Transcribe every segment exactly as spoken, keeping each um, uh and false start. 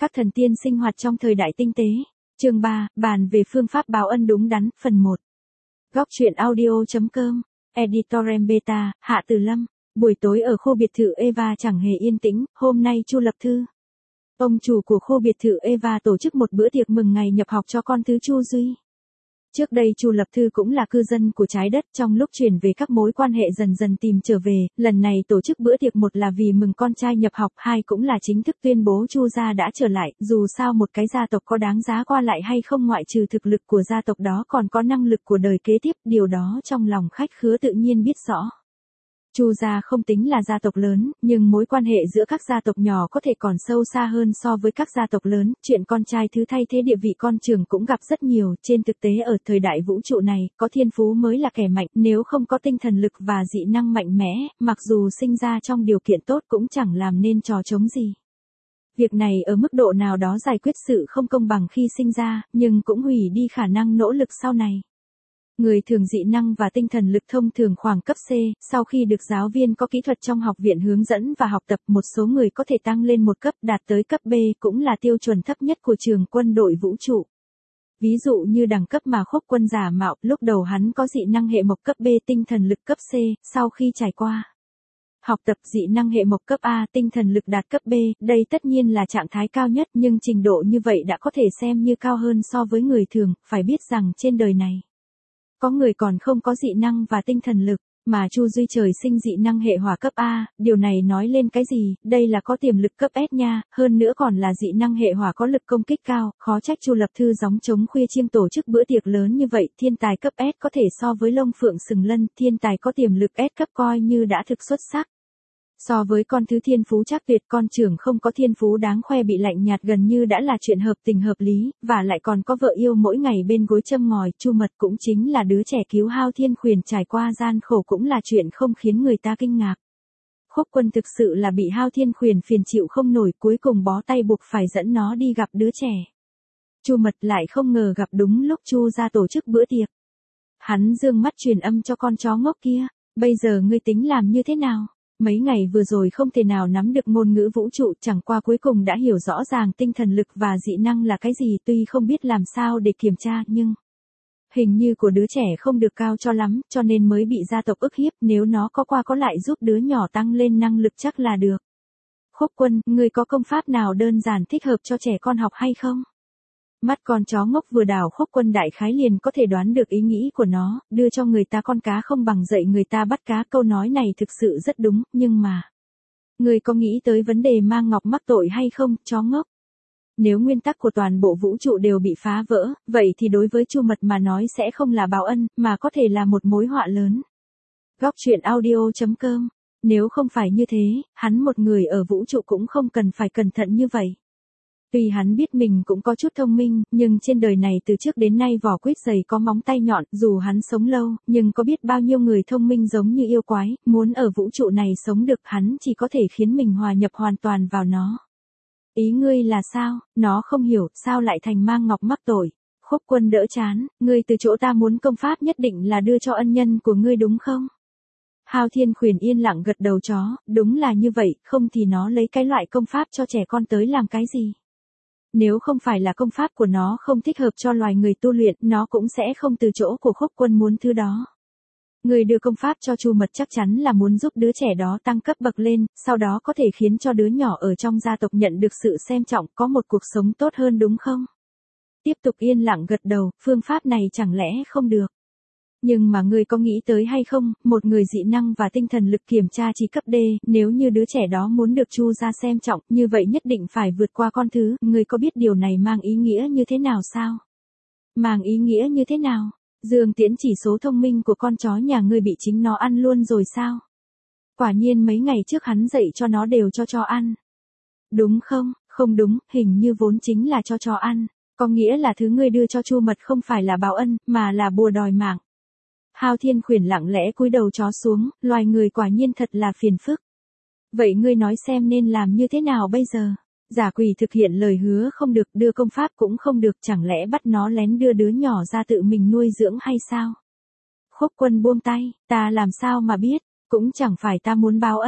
Các thần tiên sinh hoạt trong thời đại tinh tế. Chương ba, bàn về phương pháp báo ân đúng đắn, phần một. Góc truyện audio.com, Editorem Beta, Hạ Từ Lâm. Buổi tối ở khu biệt thự Eva chẳng hề yên tĩnh, hôm nay Chu Lập Thư, ông chủ của khu biệt thự Eva tổ chức một bữa tiệc mừng ngày nhập học cho con thứ Chu Duy. Trước đây Chu Lập Thư cũng là cư dân của trái đất, trong lúc chuyển về các mối quan hệ dần dần tìm trở về, lần này tổ chức bữa tiệc một là vì mừng con trai nhập học, hai cũng là chính thức tuyên bố Chu gia đã trở lại, dù sao một cái gia tộc có đáng giá qua lại hay không ngoại trừ thực lực của gia tộc đó còn có năng lực của đời kế tiếp, điều đó trong lòng khách khứa tự nhiên biết rõ. Chu gia không tính là gia tộc lớn, nhưng mối quan hệ giữa các gia tộc nhỏ có thể còn sâu xa hơn so với các gia tộc lớn, chuyện con trai thứ thay thế địa vị con trưởng cũng gặp rất nhiều, trên thực tế ở thời đại vũ trụ này, có thiên phú mới là kẻ mạnh, nếu không có tinh thần lực và dị năng mạnh mẽ, mặc dù sinh ra trong điều kiện tốt cũng chẳng làm nên trò trống gì. Việc này ở mức độ nào đó giải quyết sự không công bằng khi sinh ra, nhưng cũng hủy đi khả năng nỗ lực sau này. Người thường dị năng và tinh thần lực thông thường khoảng cấp C, sau khi được giáo viên có kỹ thuật trong học viện hướng dẫn và học tập, một số người có thể tăng lên một cấp đạt tới cấp B cũng là tiêu chuẩn thấp nhất của trường quân đội vũ trụ. Ví dụ như đẳng cấp mà Khúc Quân giả mạo, lúc đầu hắn có dị năng hệ mộc cấp B, tinh thần lực cấp C, sau khi trải qua học tập dị năng hệ mộc cấp A, tinh thần lực đạt cấp B, đây tất nhiên là trạng thái cao nhất, nhưng trình độ như vậy đã có thể xem như cao hơn so với người thường, phải biết rằng trên đời này có người còn không có dị năng và tinh thần lực, mà Chu Duy trời sinh dị năng hệ hỏa cấp A, điều này nói lên cái gì, đây là có tiềm lực cấp S nha, hơn nữa còn là dị năng hệ hỏa có lực công kích cao, khó trách Chu Lập Thư gióng trống khuya chiêng tổ chức bữa tiệc lớn như vậy, thiên tài cấp S có thể so với Long Phượng Sừng Lân, thiên tài có tiềm lực S cấp coi như đã thực xuất sắc. So với con thứ thiên phú chắc tuyệt, con trưởng không có thiên phú đáng khoe bị lạnh nhạt gần như đã là chuyện hợp tình hợp lý, và lại còn có vợ yêu mỗi ngày bên gối châm ngòi, Chu Mật cũng chính là đứa trẻ cứu Hao Thiên Khuyển trải qua gian khổ cũng là chuyện không khiến người ta kinh ngạc. Khúc Quân thực sự là bị Hao Thiên Khuyển phiền chịu không nổi, cuối cùng bó tay buộc phải dẫn nó đi gặp đứa trẻ. Chu Mật lại không ngờ gặp đúng lúc Chu gia tổ chức bữa tiệc. Hắn dương mắt truyền âm cho con chó ngốc kia, bây giờ ngươi tính làm như thế nào? Mấy ngày vừa rồi không thể nào nắm được ngôn ngữ vũ trụ, chẳng qua cuối cùng đã hiểu rõ ràng tinh thần lực và dị năng là cái gì, tuy không biết làm sao để kiểm tra nhưng hình như của đứa trẻ không được cao cho lắm, cho nên mới bị gia tộc ức hiếp, nếu nó có qua có lại giúp đứa nhỏ tăng lên năng lực chắc là được. Khúc Quân, ngươi có công pháp nào đơn giản thích hợp cho trẻ con học hay không? Mắt con chó ngốc vừa đảo, Khúc Quân đại khái liền có thể đoán được ý nghĩ của nó, đưa cho người ta con cá không bằng dạy người ta bắt cá, câu nói này thực sự rất đúng, nhưng mà người có nghĩ tới vấn đề mang ngọc mắc tội hay không, chó ngốc? Nếu nguyên tắc của toàn bộ vũ trụ đều bị phá vỡ, vậy thì đối với Chu Mật mà nói sẽ không là báo ân, mà có thể là một mối họa lớn. Góc truyện audio.com, nếu không phải như thế, hắn một người ở vũ trụ cũng không cần phải cẩn thận như vậy. Tuy hắn biết mình cũng có chút thông minh, nhưng trên đời này từ trước đến nay vỏ quýt dày có móng tay nhọn, dù hắn sống lâu, nhưng có biết bao nhiêu người thông minh giống như yêu quái, muốn ở vũ trụ này sống được, hắn chỉ có thể khiến mình hòa nhập hoàn toàn vào nó. Ý ngươi là sao? Nó không hiểu, sao lại thành mang ngọc mắc tội? Khúc Quân đỡ chán, ngươi từ chỗ ta muốn công pháp nhất định là đưa cho ân nhân của ngươi đúng không? Hao Thiên Khuyển yên lặng gật đầu, chó, đúng là như vậy, không thì nó lấy cái loại công pháp cho trẻ con tới làm cái gì? Nếu không phải là công pháp của nó không thích hợp cho loài người tu luyện, nó cũng sẽ không từ chỗ của Khúc Quân muốn thứ đó. Người đưa công pháp cho Chu Mật chắc chắn là muốn giúp đứa trẻ đó tăng cấp bậc lên, sau đó có thể khiến cho đứa nhỏ ở trong gia tộc nhận được sự xem trọng, có một cuộc sống tốt hơn đúng không? Tiếp tục yên lặng gật đầu, phương pháp này chẳng lẽ không được? Nhưng mà ngươi có nghĩ tới hay không, một người dị năng và tinh thần lực kiểm tra chỉ cấp D, nếu như đứa trẻ đó muốn được Chu gia xem trọng, như vậy nhất định phải vượt qua con thứ, ngươi có biết điều này mang ý nghĩa như thế nào sao? Mang ý nghĩa như thế nào? Dương Tiễn chỉ số thông minh của con chó nhà ngươi bị chính nó ăn luôn rồi sao? Quả nhiên mấy ngày trước hắn dạy cho nó đều cho cho ăn. Đúng không? Không đúng, hình như vốn chính là cho cho ăn, có nghĩa là thứ ngươi đưa cho Chu Mật không phải là báo ân, mà là bùa đòi mạng. Hao Thiên Khuyển lặng lẽ cúi đầu chó xuống, loài người quả nhiên thật là phiền phức. Vậy ngươi nói xem nên làm như thế nào bây giờ? Giả quỷ thực hiện lời hứa không được, đưa công pháp cũng không được, chẳng lẽ bắt nó lén đưa đứa nhỏ ra tự mình nuôi dưỡng hay sao? Khúc Quân buông tay, ta làm sao mà biết, cũng chẳng phải ta muốn báo ân.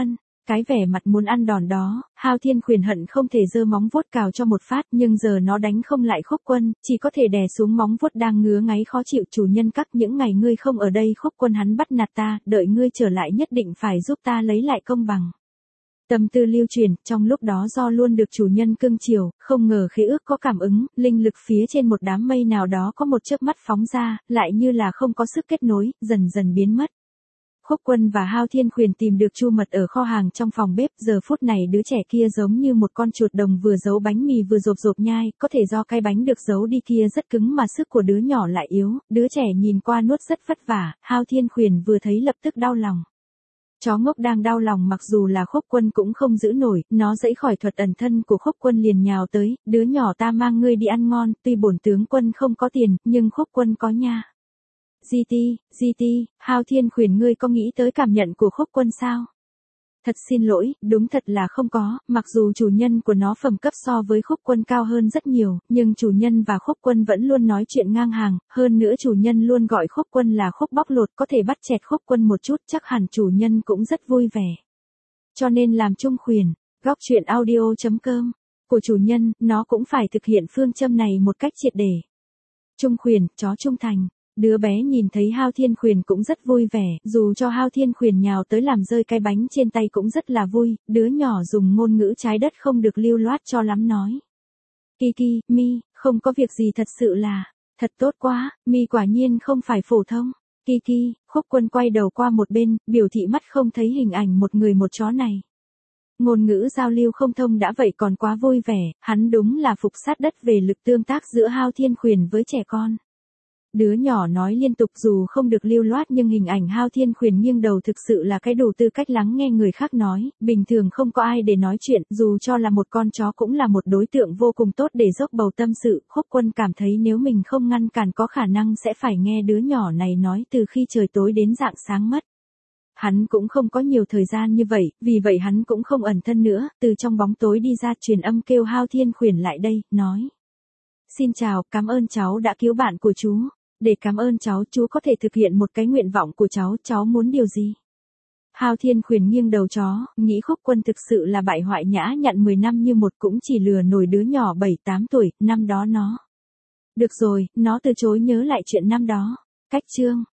Cái vẻ mặt muốn ăn đòn đó, Hao Thiên Khuyển hận không thể giơ móng vuốt cào cho một phát, nhưng giờ nó đánh không lại Khúc Quân, chỉ có thể đè xuống móng vuốt đang ngứa ngáy khó chịu. Chủ nhân các những ngày ngươi không ở đây Khúc Quân hắn bắt nạt ta, đợi ngươi trở lại nhất định phải giúp ta lấy lại công bằng. Tâm tư lưu truyền, trong lúc đó do luôn được chủ nhân cưng chiều, không ngờ khế ước có cảm ứng, linh lực phía trên một đám mây nào đó có một chớp mắt phóng ra, lại như là không có sức kết nối, dần dần biến mất. Khúc Quân và Hao Thiên Khuyển tìm được chu mật ở kho hàng trong phòng bếp, giờ phút này đứa trẻ kia giống như một con chuột đồng vừa giấu bánh mì vừa rộp rộp nhai, có thể do cái bánh được giấu đi kia rất cứng mà sức của đứa nhỏ lại yếu, đứa trẻ nhìn qua nuốt rất vất vả, Hao Thiên Khuyển vừa thấy lập tức đau lòng. Chó ngốc đang đau lòng mặc dù là Khúc Quân cũng không giữ nổi, nó dẫy khỏi thuật ẩn thân của Khúc Quân liền nhào tới, đứa nhỏ ta mang ngươi đi ăn ngon, tuy bổn tướng quân không có tiền, nhưng Khúc Quân có nha. giê tê, giê tê, Hao Thiên Khuyển ngươi có nghĩ tới cảm nhận của Khúc Quân sao? Thật xin lỗi, đúng thật là không có, mặc dù chủ nhân của nó phẩm cấp so với Khúc Quân cao hơn rất nhiều, nhưng chủ nhân và Khúc Quân vẫn luôn nói chuyện ngang hàng, hơn nữa chủ nhân luôn gọi Khúc Quân là Khúc bóc lột, có thể bắt chẹt Khúc Quân một chút, chắc hẳn chủ nhân cũng rất vui vẻ. Cho nên làm chung khuyển, góc truyện audio chấm com, của chủ nhân, nó cũng phải thực hiện phương châm này một cách triệt để. Chung khuyển, chó trung thành. Đứa bé nhìn thấy Hao Thiên Khuyển cũng rất vui vẻ, dù cho Hao Thiên Khuyển nhào tới làm rơi cái bánh trên tay cũng rất là vui, đứa nhỏ dùng ngôn ngữ trái đất không được lưu loát cho lắm nói. Kiki, Mi, không có việc gì thật sự là, thật tốt quá, Mi quả nhiên không phải phổ thông. Kiki, Khúc Quân quay đầu qua một bên, biểu thị mắt không thấy hình ảnh một người một chó này. Ngôn ngữ giao lưu không thông đã vậy còn quá vui vẻ, hắn đúng là phục sát đất về lực tương tác giữa Hao Thiên Khuyển với trẻ con. Đứa nhỏ nói liên tục dù không được lưu loát nhưng hình ảnh Hao Thiên Khuyển nghiêng đầu thực sự là cái đủ tư cách lắng nghe người khác nói, bình thường không có ai để nói chuyện, dù cho là một con chó cũng là một đối tượng vô cùng tốt để dốc bầu tâm sự. Khúc Quân cảm thấy nếu mình không ngăn cản có khả năng sẽ phải nghe đứa nhỏ này nói từ khi trời tối đến rạng sáng mất. Hắn cũng không có nhiều thời gian như vậy, vì vậy hắn cũng không ẩn thân nữa, từ trong bóng tối đi ra truyền âm kêu Hao Thiên Khuyển lại đây, nói. Xin chào, cảm ơn cháu đã cứu bạn của chú. Để cảm ơn cháu, chú có thể thực hiện một cái nguyện vọng của cháu, cháu muốn điều gì? Hao Thiên Khuyển nghiêng đầu chó, nghĩ Khúc Quân thực sự là bại hoại nhã nhặn mười năm như một cũng chỉ lừa nổi đứa nhỏ bảy tám tuổi, năm đó nó. Được rồi, nó từ chối nhớ lại chuyện năm đó. Cách chương.